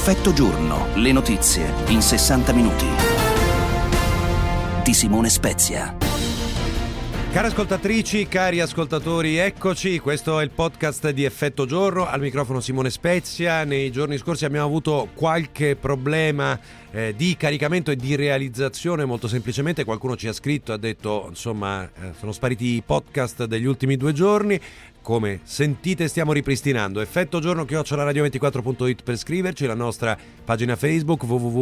Effetto giorno, le notizie in 60 minuti. Di Simone Spezia. Cari ascoltatrici, cari ascoltatori, eccoci, questo è il podcast di Effetto Giorno, al microfono Simone Spezia. Nei giorni scorsi abbiamo avuto qualche problema di caricamento e di realizzazione, molto semplicemente qualcuno ci ha scritto, ha detto insomma sono spariti i podcast degli ultimi 2 giorni. Come sentite stiamo ripristinando Effetto Giorno @radio24.it per scriverci, la nostra pagina Facebook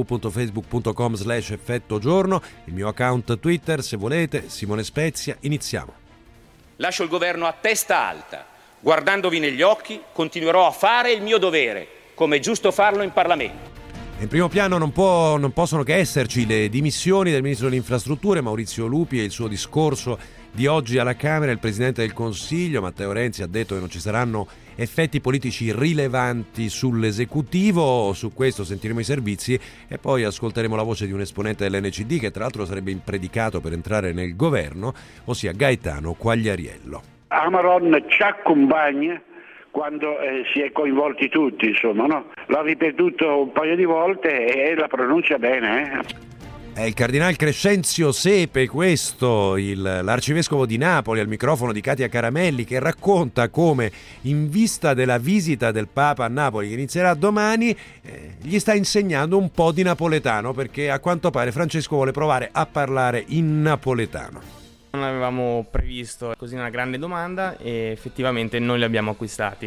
www.facebook.com/Effetto Giorno, il mio account Twitter se volete, Simone Spezia. Iniziamo. Lascio il governo a testa alta, guardandovi negli occhi continuerò a fare il mio dovere, come è giusto farlo in Parlamento. In primo piano non possono che esserci le dimissioni del ministro delle infrastrutture Maurizio Lupi e il suo discorso di oggi alla Camera. Il Presidente del Consiglio Matteo Renzi ha detto che non ci saranno effetti politici rilevanti sull'esecutivo. Su questo sentiremo i servizi e poi ascolteremo la voce di un esponente dell'NCD che tra l'altro sarebbe impredicato per entrare nel governo, ossia Gaetano Quagliariello. Amaron ci accompagna quando si è coinvolti tutti, insomma, no? L'ho ripetuto un paio di volte e la pronuncia bene, È il cardinal Crescenzio Sepe, questo, l'arcivescovo di Napoli, al microfono di Katia Caramelli, che racconta come in vista della visita del Papa a Napoli, che inizierà domani, gli sta insegnando un po' di napoletano, perché a quanto pare Francesco vuole provare a parlare in napoletano. Non avevamo previsto così una grande domanda e effettivamente noi li abbiamo acquistati.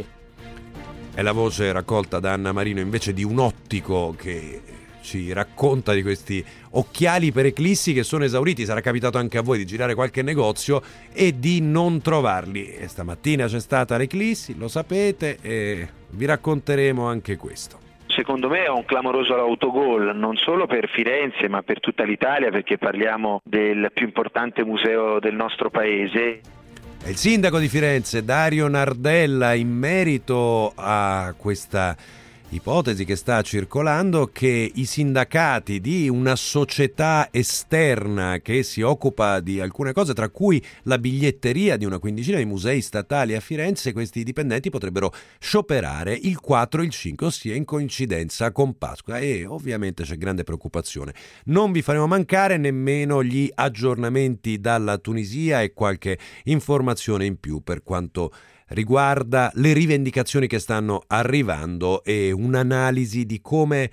È la voce raccolta da Anna Marino invece di un ottico che ci racconta di questi occhiali per eclissi che sono esauriti. Sarà capitato anche a voi di girare qualche negozio e di non trovarli. E stamattina c'è stata l'eclissi, lo sapete, e vi racconteremo anche questo. Secondo me è un clamoroso autogol, non solo per Firenze ma per tutta l'Italia, perché parliamo del più importante museo del nostro paese. È il sindaco di Firenze, Dario Nardella, in merito a questa ipotesi che sta circolando che i sindacati di una società esterna che si occupa di alcune cose, tra cui la biglietteria di una quindicina di musei statali a Firenze, questi dipendenti potrebbero scioperare il 4 e il 5, ossia in coincidenza con Pasqua, e ovviamente c'è grande preoccupazione. Non vi faremo mancare nemmeno gli aggiornamenti dalla Tunisia e qualche informazione in più per quanto riguarda le rivendicazioni che stanno arrivando e un'analisi di come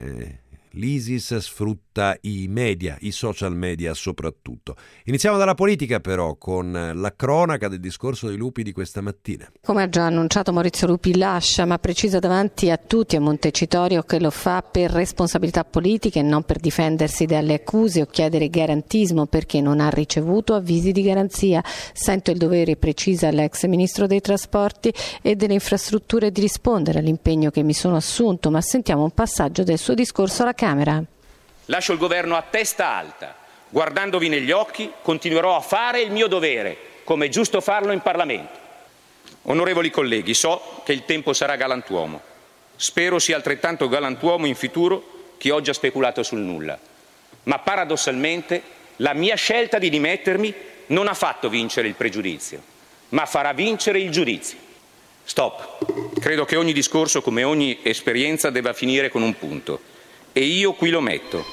l'ISIS sfrutta i media, i social media soprattutto. Iniziamo dalla politica però con la cronaca del discorso dei Lupi di questa mattina. Come ha già annunciato, Maurizio Lupi lascia, ma precisa davanti a tutti a Montecitorio che lo fa per responsabilità politiche e non per difendersi dalle accuse o chiedere garantismo, perché non ha ricevuto avvisi di garanzia. Sento il dovere, precisa l'ex ministro dei trasporti e delle infrastrutture, di rispondere all'impegno che mi sono assunto, ma sentiamo un passaggio del suo discorso alla Camera. Lascio il governo a testa alta, guardandovi negli occhi continuerò a fare il mio dovere, come è giusto farlo in Parlamento. Onorevoli colleghi, so che il tempo sarà galantuomo. Spero sia altrettanto galantuomo in futuro chi oggi ha speculato sul nulla. Ma paradossalmente la mia scelta di dimettermi non ha fatto vincere il pregiudizio, ma farà vincere il giudizio. Stop. Credo che ogni discorso, come ogni esperienza, debba finire con un punto. E io qui lo metto.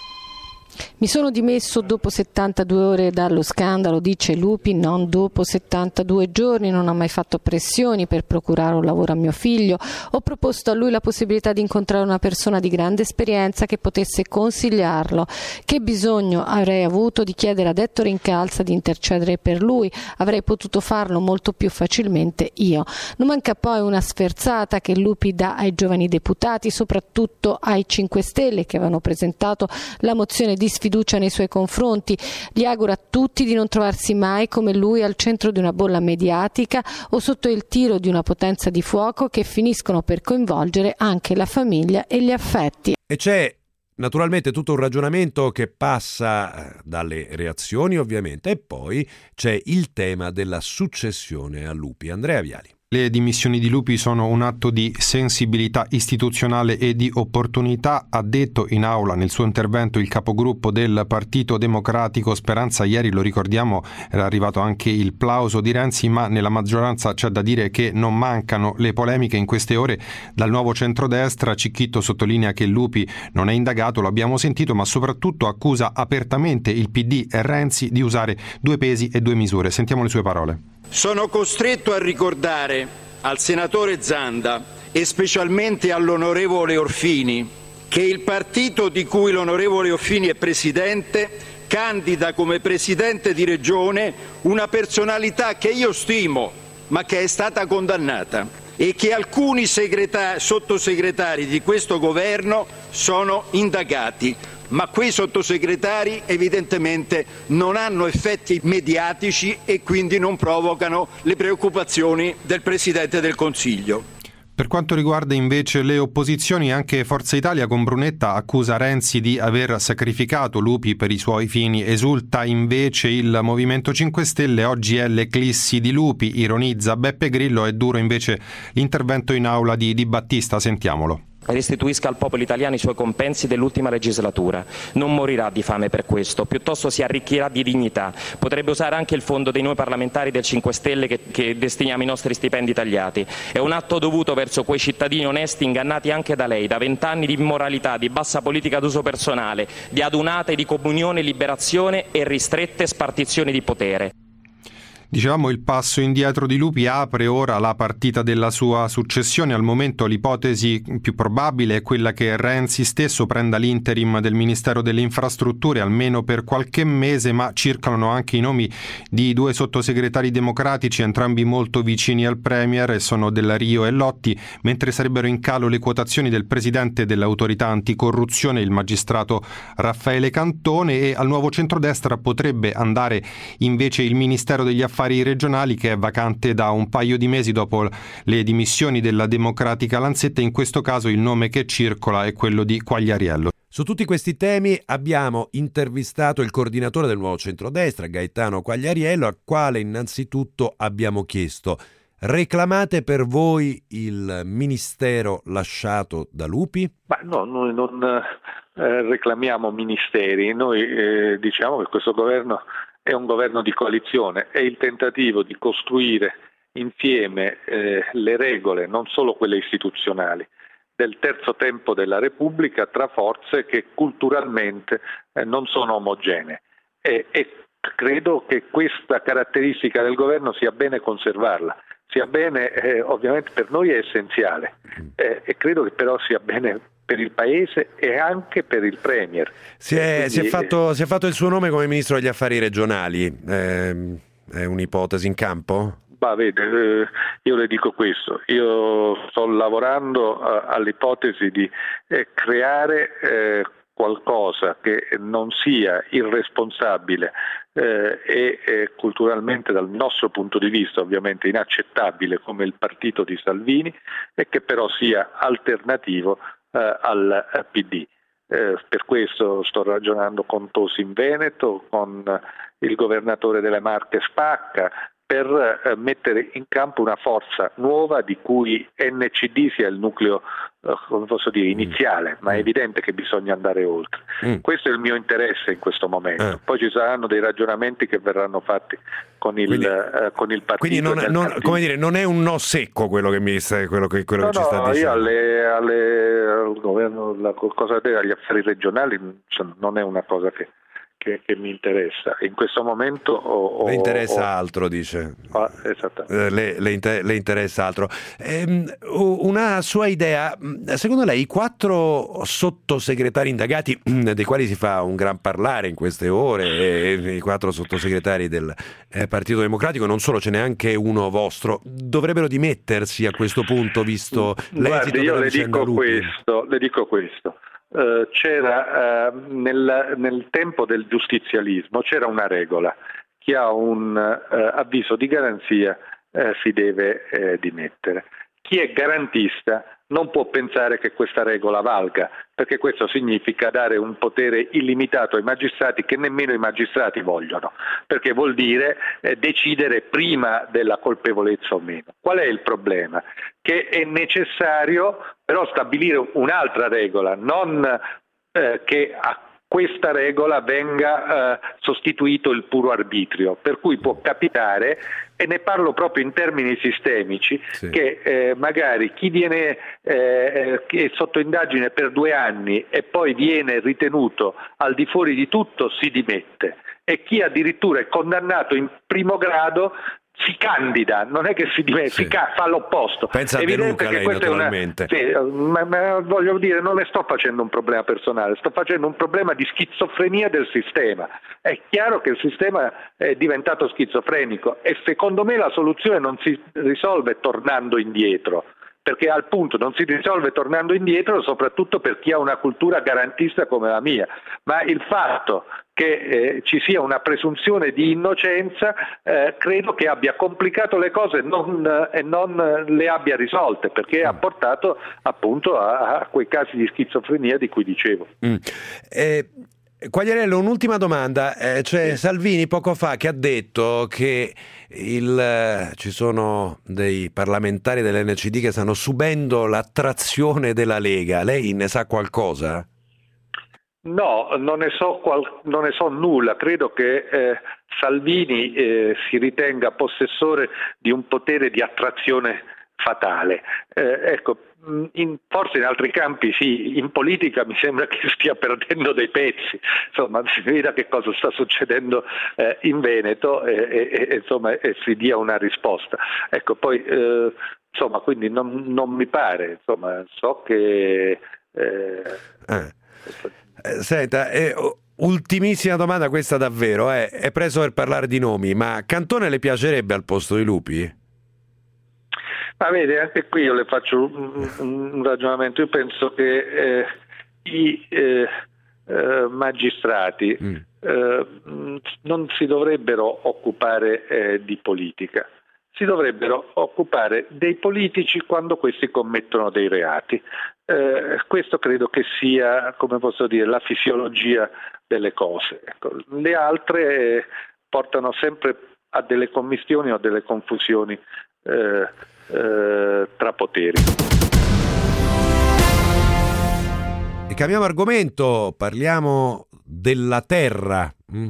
Mi sono dimesso dopo 72 ore dallo scandalo, dice Lupi, non dopo 72 giorni. Non ho mai fatto pressioni per procurare un lavoro a mio figlio. Ho proposto a lui la possibilità di incontrare una persona di grande esperienza che potesse consigliarlo. Che bisogno avrei avuto di chiedere ad Ettore Incalza di intercedere per lui? Avrei potuto farlo molto più facilmente io. Non manca poi una sferzata che Lupi dà ai giovani deputati, soprattutto ai 5 Stelle che avevano presentato la mozione di sfiducia nei suoi confronti. Gli auguro a tutti di non trovarsi mai come lui al centro di una bolla mediatica o sotto il tiro di una potenza di fuoco che finiscono per coinvolgere anche la famiglia e gli affetti. E c'è naturalmente tutto un ragionamento che passa dalle reazioni ovviamente, e poi c'è il tema della successione a Lupi. Andrea Viali. Le dimissioni di Lupi sono un atto di sensibilità istituzionale e di opportunità, ha detto in aula nel suo intervento il capogruppo del Partito Democratico Speranza. Ieri, lo ricordiamo, era arrivato anche il plauso di Renzi, ma nella maggioranza c'è da dire che non mancano le polemiche in queste ore dal nuovo centrodestra. Cicchitto sottolinea che Lupi non è indagato, lo abbiamo sentito, ma soprattutto accusa apertamente il PD e Renzi di usare due pesi e due misure. Sentiamo le sue parole. Sono costretto a ricordare al senatore Zanda e specialmente all'onorevole Orfini che il partito di cui l'onorevole Orfini è presidente candida come presidente di regione una personalità che io stimo, ma che è stata condannata, e che alcuni sottosegretari di questo governo sono indagati. Ma quei sottosegretari evidentemente non hanno effetti mediatici e quindi non provocano le preoccupazioni del Presidente del Consiglio. Per quanto riguarda invece le opposizioni, anche Forza Italia con Brunetta accusa Renzi di aver sacrificato Lupi per i suoi fini. Esulta invece il Movimento 5 Stelle, oggi è l'eclissi di Lupi, ironizza Beppe Grillo. È duro invece l'intervento in aula di Di Battista, sentiamolo. Restituisca al popolo italiano i suoi compensi dell'ultima legislatura. Non morirà di fame per questo, piuttosto si arricchirà di dignità. Potrebbe usare anche il fondo dei noi parlamentari del 5 Stelle che destiniamo ai nostri stipendi tagliati. È un atto dovuto verso quei cittadini onesti ingannati anche da lei, da 20 anni di immoralità, di bassa politica d'uso personale, di adunate di comunione, liberazione e ristrette spartizioni di potere. Dicevamo, il passo indietro di Lupi apre ora la partita della sua successione. Al momento l'ipotesi più probabile è quella che Renzi stesso prenda l'interim del Ministero delle Infrastrutture almeno per qualche mese, ma circolano anche i nomi di due sottosegretari democratici, entrambi molto vicini al Premier, e sono Della Rio e Lotti, mentre sarebbero in calo le quotazioni del presidente dell'autorità anticorruzione, il magistrato Raffaele Cantone, e al nuovo centrodestra potrebbe andare invece il Ministero degli Affari regionali, che è vacante da un paio di mesi dopo le dimissioni della Democratica Lanzetta. In questo caso il nome che circola è quello di Quagliariello. Su tutti questi temi abbiamo intervistato il coordinatore del nuovo centrodestra, Gaetano Quagliariello, al quale innanzitutto abbiamo chiesto: reclamate per voi il ministero lasciato da Lupi? Ma no, noi non reclamiamo ministeri, noi diciamo che questo governo è un governo di coalizione, è il tentativo di costruire insieme le regole, non solo quelle istituzionali, del terzo tempo della Repubblica tra forze che culturalmente non sono omogenee. E credo che questa caratteristica del governo sia bene conservarla, sia bene, ovviamente per noi è essenziale, e credo che però sia bene per il Paese e anche per il Premier. Si è fatto il suo nome come Ministro degli Affari Regionali, è un'ipotesi in campo? Vede, io le dico questo, io sto lavorando all'ipotesi di creare qualcosa che non sia irresponsabile e culturalmente dal nostro punto di vista ovviamente inaccettabile come il partito di Salvini, e che però sia alternativo al PD. Per questo sto ragionando con Tosi in Veneto, con il governatore delle Marche Spacca, per mettere in campo una forza nuova di cui NCD sia il nucleo, come posso dire, iniziale, ma è evidente che bisogna andare oltre. Questo è il mio interesse in questo momento. Poi ci saranno dei ragionamenti che verranno fatti con il partito. Quindi come dire, non è un no secco quello che ci sta dicendo. Io al governo, la cosa agli affari regionali non è una cosa che mi interessa in questo momento. Le interessa altro, dice. Esattamente. Le interessa altro. Una sua idea: secondo lei i 4 sottosegretari indagati, dei quali si fa un gran parlare in queste ore, i 4 sottosegretari del Partito Democratico, non solo, ce n'è anche uno vostro, dovrebbero dimettersi a questo punto, visto l'esito della vicenda Lupi? Le dico questo. C'era nel tempo del giustizialismo c'era una regola: chi ha un avviso di garanzia si deve dimettere. chi è garantista non può pensare che questa regola valga, perché questo significa dare un potere illimitato ai magistrati che nemmeno i magistrati vogliono, perché vuol dire decidere prima della colpevolezza o meno. Qual è il problema? Che è necessario però stabilire un'altra regola, non che a questa regola venga sostituito il puro arbitrio, per cui può capitare, e ne parlo proprio in termini sistemici, sì, che magari chi viene che è sotto indagine per 2 anni e poi viene ritenuto al di fuori di tutto si dimette, e chi addirittura è condannato in primo grado si candida, non è che si dimette, sì, fa l'opposto. Pensa a De Luca lei, naturalmente. Ma voglio dire, non ne sto facendo un problema personale, sto facendo un problema di schizofrenia del sistema. È chiaro che il sistema è diventato schizofrenico e secondo me la soluzione non si risolve tornando indietro, perché al punto non si risolve tornando indietro, soprattutto per chi ha una cultura garantista come la mia, ma il fatto che ci sia una presunzione di innocenza credo che abbia complicato le cose e non le abbia risolte, perché ha portato appunto a quei casi di schizofrenia di cui dicevo. Quagliariello, un'ultima domanda. C'è Salvini poco fa che ha detto che ci sono dei parlamentari dell'NCD che stanno subendo l'attrazione della Lega. Lei ne sa qualcosa? No, non ne so nulla. Credo che Salvini si ritenga possessore di un potere di attrazione fatale. Ecco, forse in altri campi sì, in politica mi sembra che stia perdendo dei pezzi, insomma si veda che cosa sta succedendo in Veneto e si dia una risposta. Ecco, poi insomma, quindi non mi pare, insomma, so che Senta, ultimissima domanda questa davvero, è preso per parlare di nomi, ma Cantone le piacerebbe al posto di Lupi? Ma vede, anche qui io le faccio un ragionamento. Io penso che i magistrati non si dovrebbero occupare di politica, si dovrebbero occupare dei politici quando questi commettono dei reati. Questo credo che sia, come posso dire, la fisiologia delle cose. Ecco, le altre portano sempre a delle commistioni o delle confusioni tra poteri. E cambiamo argomento, parliamo della Terra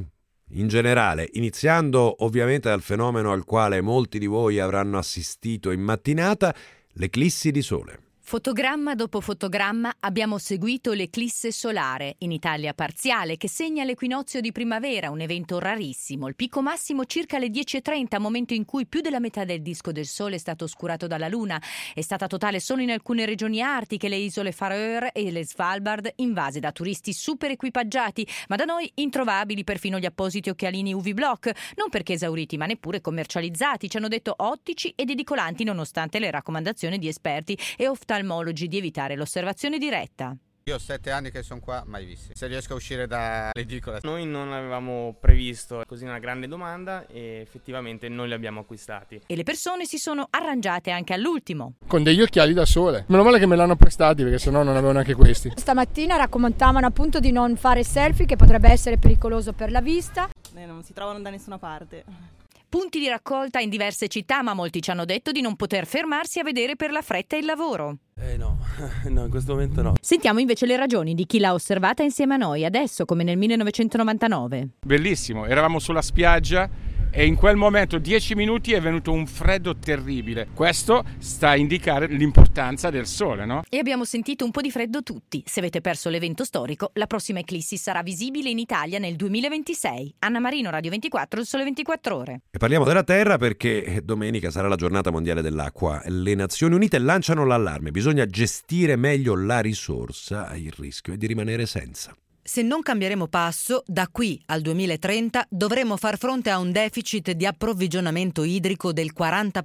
in generale, iniziando ovviamente dal fenomeno al quale molti di voi avranno assistito in mattinata, l'eclissi di sole. Fotogramma dopo fotogramma abbiamo seguito l'eclisse solare, in Italia parziale, che segna l'equinozio di primavera, un evento rarissimo. Il picco massimo circa alle 10:30, momento in cui più della metà del disco del Sole è stato oscurato dalla Luna. È stata totale solo in alcune regioni artiche, le isole Faroe e le Svalbard, invase da turisti super equipaggiati, ma da noi introvabili perfino gli appositi occhialini UV Block, non perché esauriti ma neppure commercializzati, ci hanno detto ottici ed edicolanti nonostante le raccomandazioni di esperti e oftalmologi di evitare l'osservazione diretta. Io ho 7 anni che sono qua, mai visti. Se riesco a uscire dall'edicola. Noi non avevamo previsto così una grande domanda e effettivamente noi li abbiamo acquistati. E le persone si sono arrangiate anche all'ultimo. Con degli occhiali da sole. Meno male che me l'hanno prestati, perché sennò non avevo neanche questi. Stamattina raccomandavano appunto di non fare selfie, che potrebbe essere pericoloso per la vista. Non si trovano da nessuna parte. Punti di raccolta in diverse città, ma molti ci hanno detto di non poter fermarsi a vedere per la fretta e il lavoro. No, in questo momento no. Sentiamo invece le ragioni di chi l'ha osservata insieme a noi, adesso come nel 1999. Bellissimo, eravamo sulla spiaggia e in quel momento 10 minuti è venuto un freddo terribile. Questo sta a indicare l'importanza del sole, no? E abbiamo sentito un po' di freddo tutti. Se avete perso l'evento storico, la prossima eclissi sarà visibile in Italia nel 2026. Anna Marino, Radio 24, Il Sole 24 Ore. E parliamo della Terra perché domenica sarà la giornata mondiale dell'acqua. Le Nazioni Unite lanciano l'allarme. Bisogna gestire meglio la risorsa, il rischio è di rimanere senza. Se non cambieremo passo, da qui al 2030 dovremo far fronte a un deficit di approvvigionamento idrico del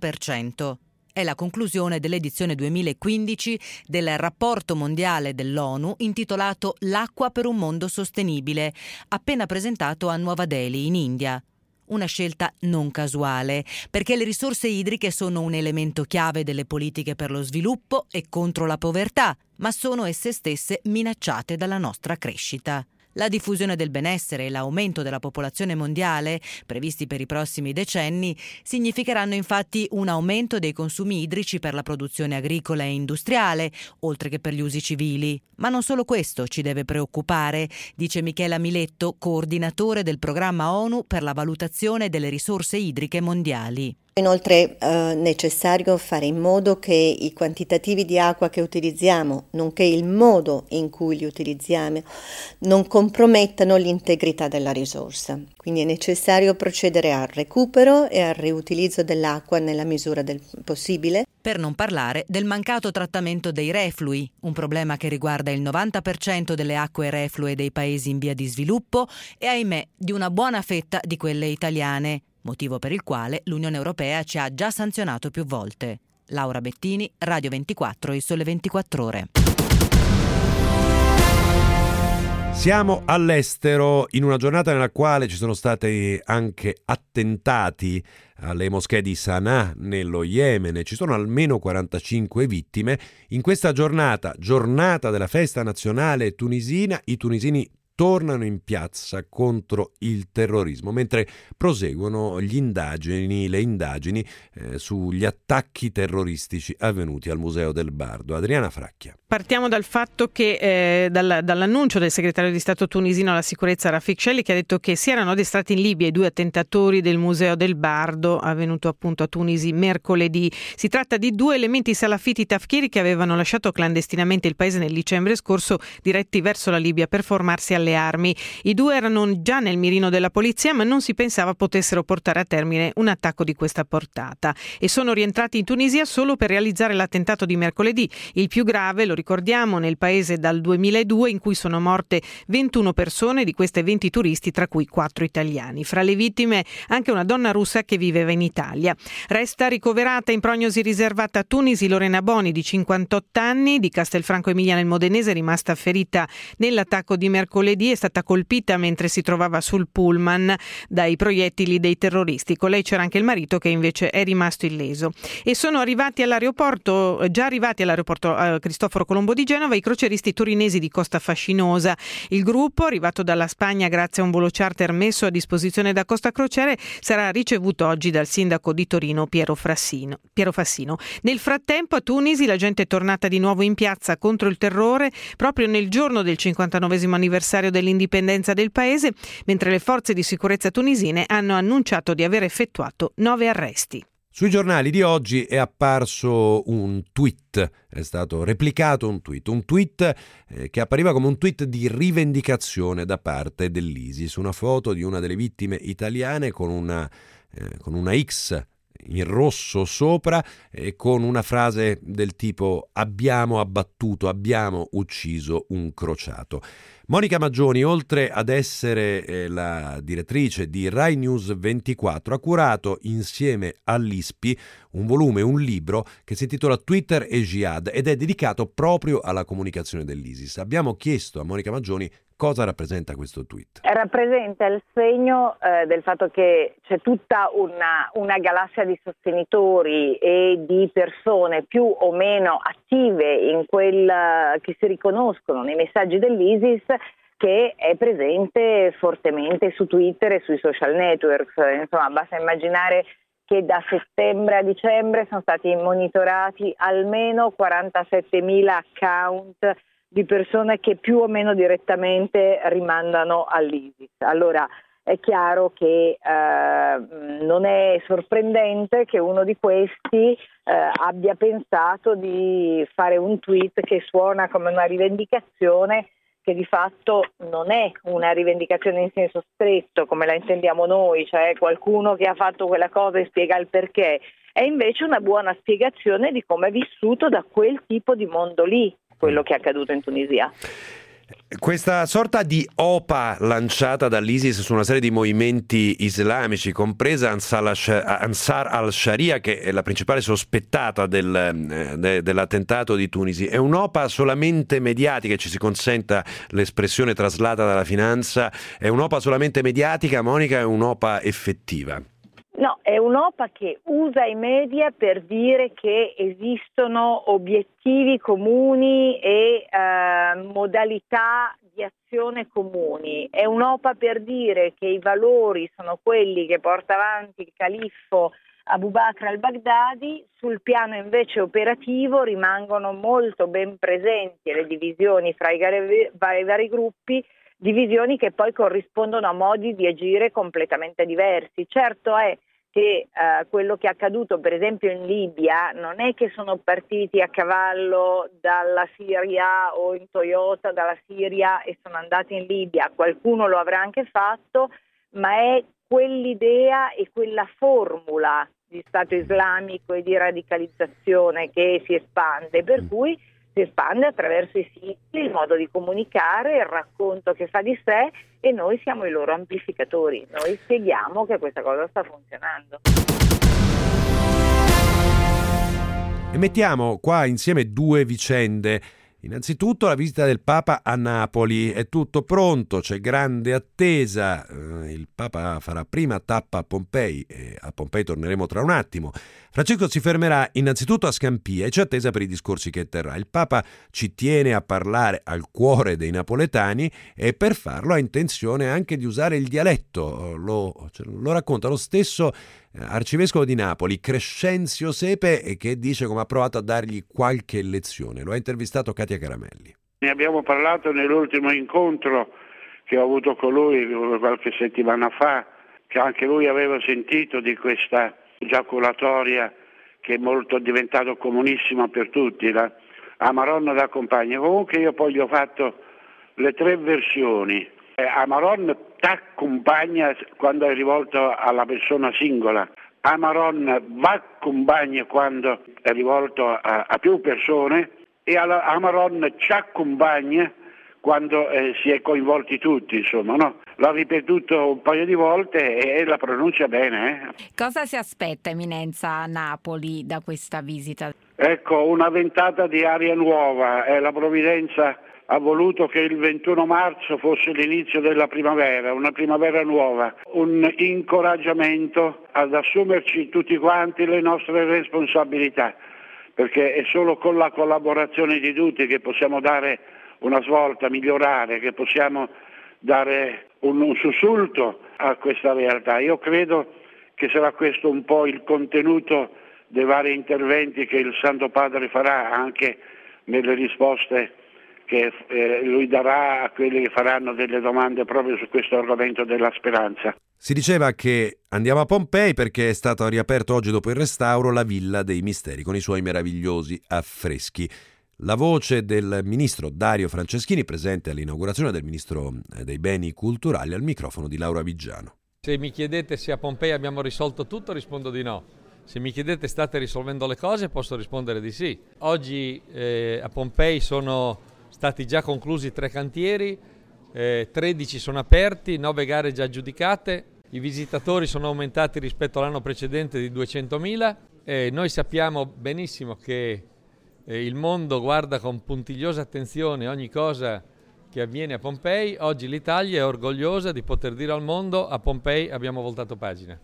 40%. È la conclusione dell'edizione 2015 del rapporto mondiale dell'ONU intitolato L'acqua per un mondo sostenibile, appena presentato a Nuova Delhi, in India. Una scelta non casuale, perché le risorse idriche sono un elemento chiave delle politiche per lo sviluppo e contro la povertà, ma sono esse stesse minacciate dalla nostra crescita. La diffusione del benessere e l'aumento della popolazione mondiale, previsti per i prossimi decenni, significheranno infatti un aumento dei consumi idrici per la produzione agricola e industriale, oltre che per gli usi civili. Ma non solo questo ci deve preoccupare, dice Michela Miletto, coordinatore del programma ONU per la valutazione delle risorse idriche mondiali. Inoltre è necessario fare in modo che i quantitativi di acqua che utilizziamo, nonché il modo in cui li utilizziamo, non compromettano l'integrità della risorsa. Quindi è necessario procedere al recupero e al riutilizzo dell'acqua nella misura del possibile. Per non parlare del mancato trattamento dei reflui, un problema che riguarda il 90% delle acque reflue dei paesi in via di sviluppo e, ahimè, di una buona fetta di quelle italiane. Motivo per il quale l'Unione Europea ci ha già sanzionato più volte. Laura Bettini, Radio 24, Il Sole 24 Ore. Siamo all'estero in una giornata nella quale ci sono stati anche attentati alle moschee di Sana'a nello Yemen. Ci sono almeno 45 vittime. In questa giornata della festa nazionale tunisina, i tunisini tornano in piazza contro il terrorismo, mentre proseguono le indagini sugli attacchi terroristici avvenuti al Museo del Bardo. Adriana Fracchia. Partiamo dal fatto che dall'annuncio del segretario di Stato tunisino alla sicurezza Rafik Shelli, che ha detto che si erano addestrati in Libia i 2 attentatori del Museo del Bardo, avvenuto appunto a Tunisi mercoledì. Si tratta di 2 elementi salafiti tafkiri che avevano lasciato clandestinamente il paese nel dicembre scorso, diretti verso la Libia per formarsi alle armi. I 2 erano già nel mirino della polizia, ma non si pensava potessero portare a termine un attacco di questa portata, e sono rientrati in Tunisia solo per realizzare l'attentato di mercoledì, il più grave, lo ricordiamo, nel paese dal 2002, in cui sono morte 21 persone, di queste 20 turisti, tra cui 4 italiani. Fra le vittime anche una donna russa che viveva in Italia. Resta ricoverata in prognosi riservata a Tunisi Lorena Boni, di 58 anni, di Castelfranco Emilia nel Modenese, rimasta ferita nell'attacco di mercoledì. È stata colpita mentre si trovava sul pullman dai proiettili dei terroristi. Con lei c'era anche il marito, che invece è rimasto illeso. E sono arrivati all'aeroporto Cristoforo Colombo di Genova i crocieristi torinesi di Costa Fascinosa. Il gruppo, arrivato dalla Spagna grazie a un volo charter messo a disposizione da Costa Crociere, sarà ricevuto oggi dal sindaco di Torino Piero Fassino. Nel frattempo a Tunisi la gente è tornata di nuovo in piazza contro il terrore proprio nel giorno del 59esimo anniversario dell'indipendenza del paese, mentre le forze di sicurezza tunisine hanno annunciato di aver effettuato 9 arresti. Sui giornali di oggi è apparso un tweet, è stato replicato un tweet che appariva come un tweet di rivendicazione da parte dell'ISIS, una foto di una delle vittime italiane con una X in rosso sopra e con una frase del tipo: abbiamo ucciso un crociato. Monica Maggioni, oltre ad essere la direttrice di Rai News 24, ha curato insieme all'ISPI un libro che si intitola Twitter e Jihad ed è dedicato proprio alla comunicazione dell'ISIS. Abbiamo chiesto a Monica Maggioni cosa rappresenta questo tweet. Rappresenta il segno del fatto che c'è tutta una galassia di sostenitori e di persone più o meno attive in che si riconoscono nei messaggi dell'ISIS, che è presente fortemente su Twitter e sui social networks. Insomma, basta immaginare che da settembre a dicembre sono stati monitorati almeno 47.000 account di persone che più o meno direttamente rimandano all'ISIS. Allora è chiaro che non è sorprendente che uno di questi abbia pensato di fare un tweet che suona come una rivendicazione, che di fatto non è una rivendicazione in senso stretto come la intendiamo noi, cioè qualcuno che ha fatto quella cosa e spiega il perché, è invece una buona spiegazione di come è vissuto da quel tipo di mondo lì quello che è accaduto in Tunisia. Questa sorta di OPA lanciata dall'ISIS su una serie di movimenti islamici, compresa Ansar al-Sharia, che è la principale sospettata dell'attentato di Tunisi, è un'OPA solamente mediatica, ci si consenta l'espressione traslata dalla finanza, è un'OPA solamente mediatica, Monica, è un'OPA effettiva? No, è un'OPA che usa i media per dire che esistono obiettivi comuni e modalità di azione comuni. È un'OPA per dire che i valori sono quelli che porta avanti il califfo Abu Bakr al-Baghdadi. Sul piano invece operativo rimangono molto ben presenti le divisioni fra i vari gruppi, divisioni che poi corrispondono a modi di agire completamente diversi. Certo è che quello che è accaduto per esempio in Libia non è che sono partiti a cavallo dalla Siria o in Toyota dalla Siria e sono andati in Libia, qualcuno lo avrà anche fatto, ma è quell'idea e quella formula di Stato islamico e di radicalizzazione che si espande, per cui si espande attraverso i siti, il modo di comunicare, il racconto che fa di sé, e noi siamo i loro amplificatori, noi spieghiamo che questa cosa sta funzionando. E mettiamo qua insieme due vicende. Innanzitutto la visita del Papa a Napoli, è tutto pronto, c'è grande attesa, il Papa farà prima tappa a Pompei e a Pompei torneremo tra un attimo. Francesco si fermerà innanzitutto a Scampia e c'è attesa per i discorsi che terrà. Il Papa ci tiene a parlare al cuore dei napoletani e per farlo ha intenzione anche di usare il dialetto, lo racconta lo stesso arcivescovo di Napoli, Crescenzio Sepe, che dice come ha provato a dargli qualche lezione. Lo ha intervistato Katia Caramelli. Ne abbiamo parlato nell'ultimo incontro che ho avuto con lui qualche settimana fa, che anche lui aveva sentito di questa giaculatoria che è molto diventato comunissima per tutti, la Amaron da compagna. Comunque io poi gli ho fatto le tre versioni. Amaron t'accompagna quando è rivolto alla persona singola, Amaron v'accompagna quando è rivolto a più persone e Amaron ci accompagna quando si è coinvolti tutti, insomma, no? L'ho ripetuto un paio di volte e la pronuncia bene. Cosa si aspetta, Eminenza, a Napoli da questa visita? Ecco, una ventata di aria nuova, la provvidenza ha voluto che il 21 marzo fosse l'inizio della primavera, una primavera nuova, un incoraggiamento ad assumerci tutti quanti le nostre responsabilità, perché è solo con la collaborazione di tutti che possiamo dare una svolta, migliorare, che possiamo dare un sussulto a questa realtà. Io credo che sarà questo un po' il contenuto dei vari interventi che il Santo Padre farà anche nelle risposte che lui darà a quelli che faranno delle domande proprio su questo argomento della speranza. Si diceva che andiamo a Pompei perché è stato riaperto oggi dopo il restauro la Villa dei Misteri con i suoi meravigliosi affreschi. La voce del ministro Dario Franceschini, presente all'inaugurazione del ministro dei Beni Culturali, al microfono di Laura Viggiano. Se mi chiedete se a Pompei abbiamo risolto tutto, rispondo di no. Se mi chiedete state risolvendo le cose, posso rispondere di sì. Oggi a Pompei sono stati già conclusi 3 cantieri, 13 sono aperti, 9 gare già aggiudicate, i visitatori sono aumentati rispetto all'anno precedente di 200.000. Noi sappiamo benissimo che il mondo guarda con puntigliosa attenzione ogni cosa che avviene a Pompei. Oggi l'Italia è orgogliosa di poter dire al mondo: a Pompei abbiamo voltato pagina.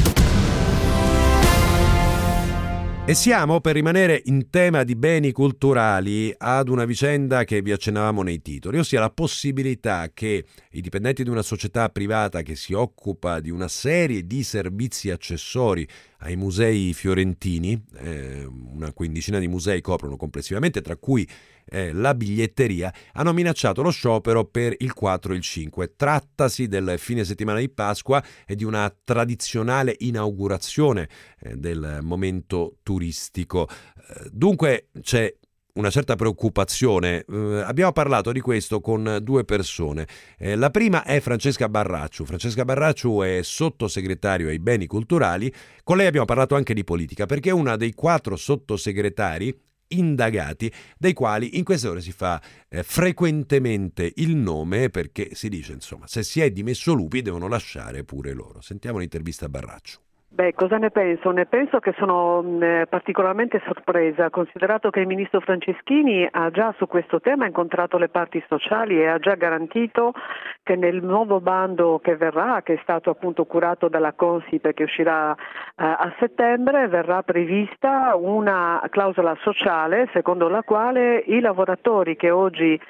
E siamo, per rimanere in tema di beni culturali, ad una vicenda che vi accennavamo nei titoli, ossia la possibilità che i dipendenti di una società privata che si occupa di una serie di servizi accessori ai musei fiorentini, una quindicina di musei coprono complessivamente, tra cui la biglietteria, hanno minacciato lo sciopero per il 4 e il 5. Trattasi del fine settimana di Pasqua e di una tradizionale inaugurazione del momento turistico. Dunque c'è una certa preoccupazione. Abbiamo parlato di questo con 2 persone. La prima è Francesca Barracciu. Francesca Barracciu è sottosegretario ai beni culturali. Con lei abbiamo parlato anche di politica, perché è una dei 4 sottosegretari indagati, dei quali in queste ore si fa frequentemente il nome, perché si dice, insomma, se si è dimesso Lupi devono lasciare pure loro. Sentiamo l'intervista a Barraccio. Beh, cosa ne penso? Ne penso che sono particolarmente sorpresa, considerato che il ministro Franceschini ha già su questo tema incontrato le parti sociali e ha già garantito che nel nuovo bando che verrà, che è stato appunto curato dalla Consip e che uscirà a settembre, verrà prevista una clausola sociale secondo la quale i lavoratori che oggi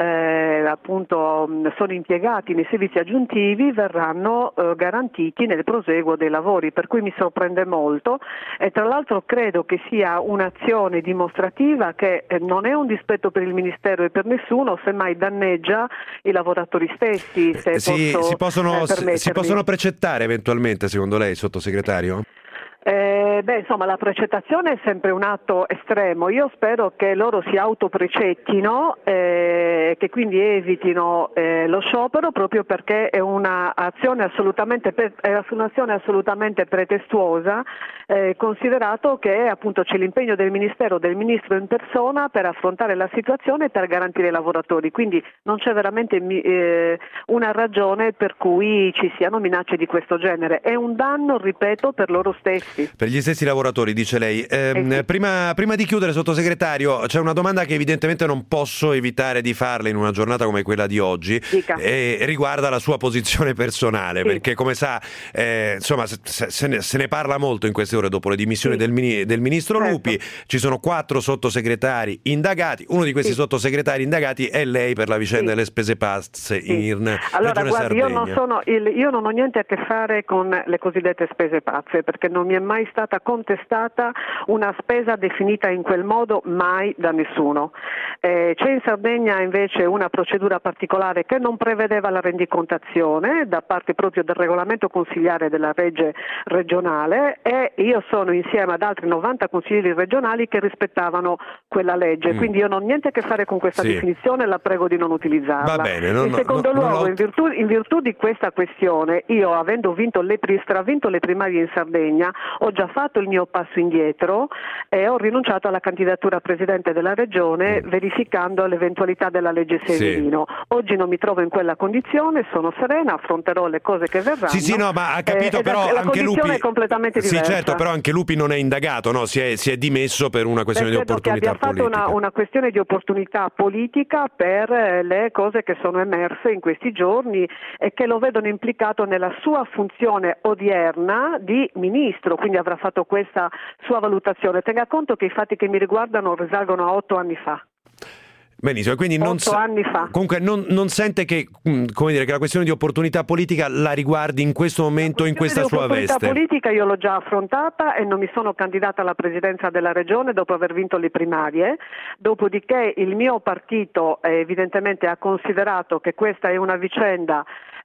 appunto sono impiegati nei servizi aggiuntivi verranno garantiti nel proseguo dei lavori, per cui mi sorprende molto e tra l'altro credo che sia un'azione dimostrativa che non è un dispetto per il Ministero e per nessuno, semmai danneggia i lavoratori stessi. Si possono precettare eventualmente, secondo lei, sottosegretario? Insomma, la precettazione è sempre un atto estremo. Io spero che loro si autoprecettino, che quindi evitino lo sciopero, proprio perché è un'azione assolutamente pretestuosa, considerato che appunto c'è l'impegno del Ministero, del Ministro in persona, per affrontare la situazione e per garantire i lavoratori. Quindi non c'è veramente una ragione per cui ci siano minacce di questo genere. È un danno, ripeto, per loro stessi. Per gli stessi lavoratori, dice lei. Sì. Prima di chiudere, sottosegretario, c'è una domanda che evidentemente non posso evitare di farle in una giornata come quella di oggi, e riguarda la sua posizione personale, perché come sa, insomma, se ne parla molto in queste ore dopo le dimissioni del ministro Lupi. Ci sono 4 sottosegretari indagati, uno di questi sottosegretari indagati è lei per la vicenda delle spese pazze in Regione Sardegna. Io non ho niente a che fare con le cosiddette spese pazze, perché non mi è mai stata contestata una spesa definita in quel modo, mai da nessuno. C'è in Sardegna invece una procedura particolare che non prevedeva la rendicontazione da parte proprio del regolamento consigliare della legge regionale, e io sono insieme ad altri 90 consiglieri regionali che rispettavano quella legge, quindi io non ho niente a che fare con questa definizione, la prego di non utilizzarla. Va bene, in secondo luogo, in virtù di questa questione, io avendo stravinto le primarie in Sardegna, ho già fatto il mio passo indietro e ho rinunciato alla candidatura a Presidente della Regione, verificando l'eventualità della legge Severino. Oggi non mi trovo in quella condizione, sono serena, affronterò le cose che verranno. Sì, no, ma ha capito, però la anche condizione Lupi è completamente diversa. Sì, certo, però anche Lupi non è indagato, no? Si è dimesso per una questione di opportunità politica. Credo che abbia fatto una questione di opportunità politica per le cose che sono emerse in questi giorni e che lo vedono implicato nella sua funzione odierna di ministro, quindi avrà fatto questa sua valutazione. Tenga conto che i fatti che mi riguardano risalgono a 8 anni fa. Benissimo, quindi 8 anni fa. Comunque non sente che, come dire, che la questione di opportunità politica la riguardi in questo momento, in questa sua veste? La politica io l'ho già affrontata e non mi sono candidata alla presidenza della regione dopo aver vinto le primarie, dopodiché il mio partito evidentemente ha considerato che questa è una vicenda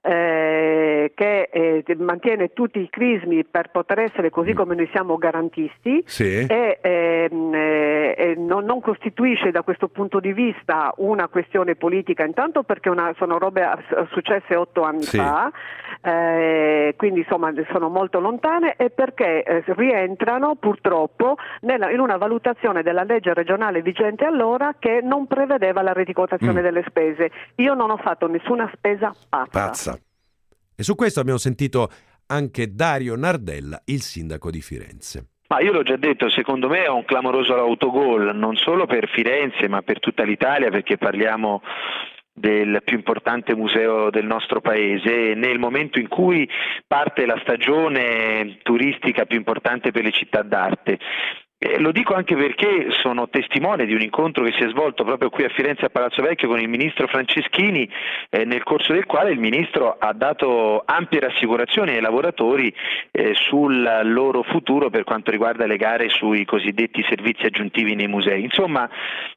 che mantiene tutti i crismi per poter essere così come noi siamo garantisti, e non costituisce da questo punto di vista una questione politica, intanto perché sono robe successe 8 anni fa, quindi insomma sono molto lontane, e perché rientrano purtroppo in una valutazione della legge regionale vigente allora che non prevedeva la rendicontazione delle spese. Io non ho fatto nessuna spesa pazza. E su questo abbiamo sentito anche Dario Nardella, il sindaco di Firenze. Ma io l'ho già detto, secondo me è un clamoroso autogol, non solo per Firenze ma per tutta l'Italia, perché parliamo del più importante museo del nostro paese nel momento in cui parte la stagione turistica più importante per le città d'arte. Lo dico anche perché sono testimone di un incontro che si è svolto proprio qui a Firenze a Palazzo Vecchio con il ministro Franceschini, nel corso del quale il ministro ha dato ampie rassicurazioni ai lavoratori sul loro futuro per quanto riguarda le gare sui cosiddetti servizi aggiuntivi nei musei. Insomma,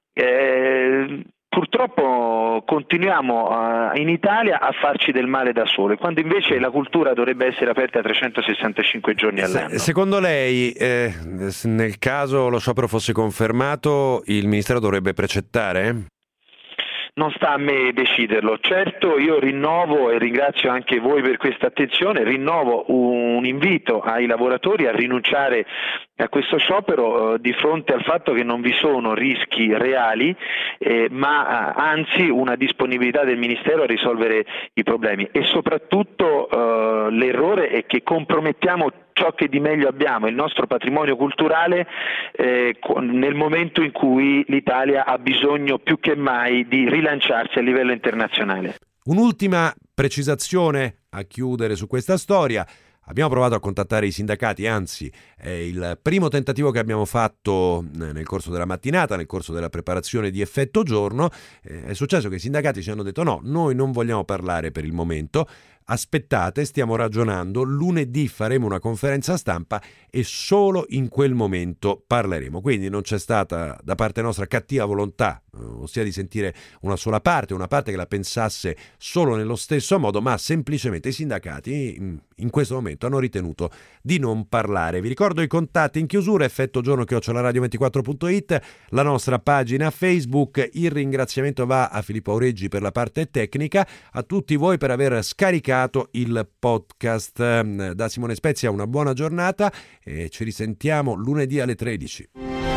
purtroppo continuiamo in Italia a farci del male da sole, quando invece la cultura dovrebbe essere aperta 365 giorni all'anno. Secondo lei, nel caso lo sciopero fosse confermato, il Ministero dovrebbe precettare? Non sta a me deciderlo. Certo, io rinnovo, e ringrazio anche voi per questa attenzione, rinnovo un invito ai lavoratori a rinunciare a questo sciopero di fronte al fatto che non vi sono rischi reali, ma anzi una disponibilità del Ministero a risolvere i problemi, e soprattutto l'errore è che compromettiamo ciò che di meglio abbiamo, il nostro patrimonio culturale, nel momento in cui l'Italia ha bisogno più che mai di rilanciarsi a livello internazionale. Un'ultima precisazione a chiudere su questa storia. Abbiamo provato a contattare i sindacati, anzi è il primo tentativo che abbiamo fatto nel corso della mattinata, nel corso della preparazione di Effetto Giorno. È successo che i sindacati ci hanno detto no, noi non vogliamo parlare per il momento, aspettate, stiamo ragionando, lunedì faremo una conferenza stampa e solo in quel momento parleremo. Quindi non c'è stata da parte nostra cattiva volontà, ossia di sentire una sola parte, una parte che la pensasse solo nello stesso modo, ma semplicemente i sindacati in questo momento hanno ritenuto di non parlare. Vi ricordo i contatti in chiusura: effettogiorno@radio24.it, la nostra pagina Facebook. Il ringraziamento va a Filippo Aureggi per la parte tecnica, a tutti voi per aver scaricato il podcast. Da Simone Spezia una buona giornata e ci risentiamo lunedì alle 13.